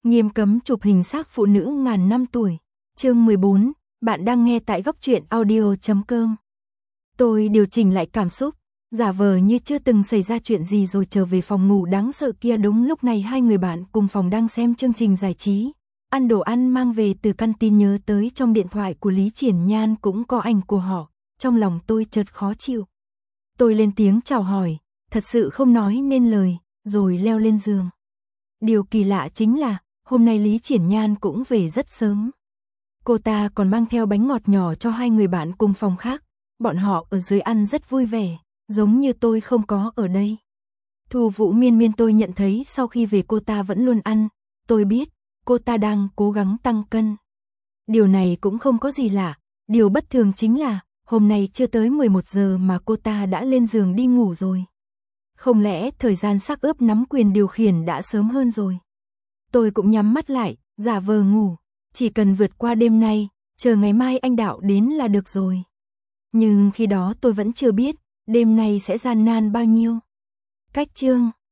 Nghiêm cấm chụp hình xác phụ nữ ngàn năm tuổi. Chương 14, bạn đang nghe tại góc truyện audio.com. Tôi điều chỉnh lại cảm xúc, giả vờ như chưa từng xảy ra chuyện gì rồi trở về phòng ngủ đáng sợ kia. Đúng lúc này hai người bạn cùng phòng đang xem chương trình giải trí, ăn đồ ăn mang về từ căn tin, nhớ tới trong điện thoại của Lý Triển Nhan cũng có ảnh của họ, trong lòng tôi chợt khó chịu. Tôi lên tiếng chào hỏi, thật sự không nói nên lời, rồi leo lên giường. Điều kỳ lạ chính là, hôm nay Lý Triển Nhan cũng về rất sớm. Cô ta còn mang theo bánh ngọt nhỏ cho hai người bạn cùng phòng khác, bọn họ ở dưới ăn rất vui vẻ, giống như tôi không có ở đây. Thu Vũ Miên Miên tôi nhận thấy sau khi về cô ta vẫn luôn ăn, tôi biết, cô ta đang cố gắng tăng cân. Điều này cũng không có gì lạ, điều bất thường chính là, hôm nay chưa tới 11 giờ mà cô ta đã lên giường đi ngủ rồi. Không lẽ thời gian xác ướp nắm quyền điều khiển đã sớm hơn rồi? Tôi cũng nhắm mắt lại, giả vờ ngủ, chỉ cần vượt qua đêm nay, chờ ngày mai anh Đạo đến là được rồi. Nhưng khi đó tôi vẫn chưa biết, đêm nay sẽ gian nan bao nhiêu. Cách chương